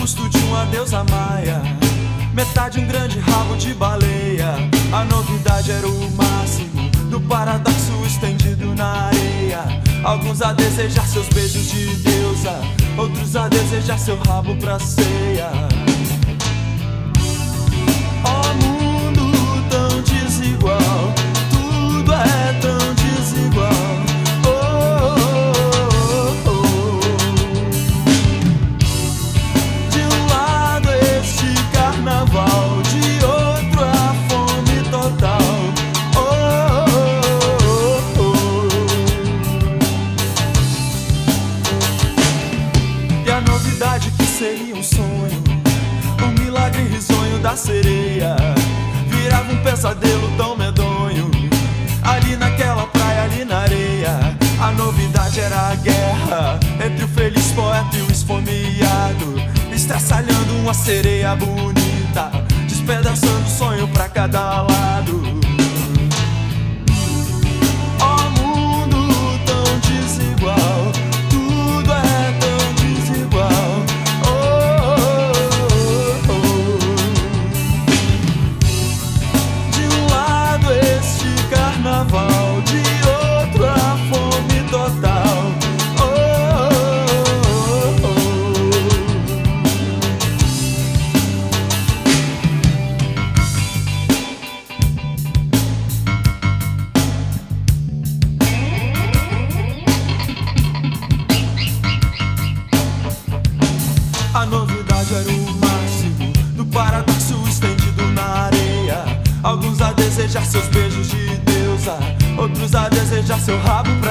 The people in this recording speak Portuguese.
busto de uma deusa maia, metade um grande rabo de baleia. A novidade era o máximo do paradoxo estendido na areia. Alguns a desejar seus beijos de deusa, outros a desejar seu rabo pra ceia. Ó mundo tão desigual, tudo é tão desigual. De um lado este carnaval, de outro a fome total. E a novidade que seria um sonho, um milagre risonho da sereia, virava um pesadelo tão medonho, ali naquela praia, ali na areia. A novidade era a guerra entre o feliz poeta e o esfomeado, estraçalhando uma sereia bonita, despedaçando o sonho pra cada lado. Ó mundo tão desigual, tudo é tão desigual. De um lado este carnaval, de outro a fome total. A novidade era o máximo do paradoxo estendido na areia. Alguns a desejar seus beijos de deusa, outros a desejar seu rabo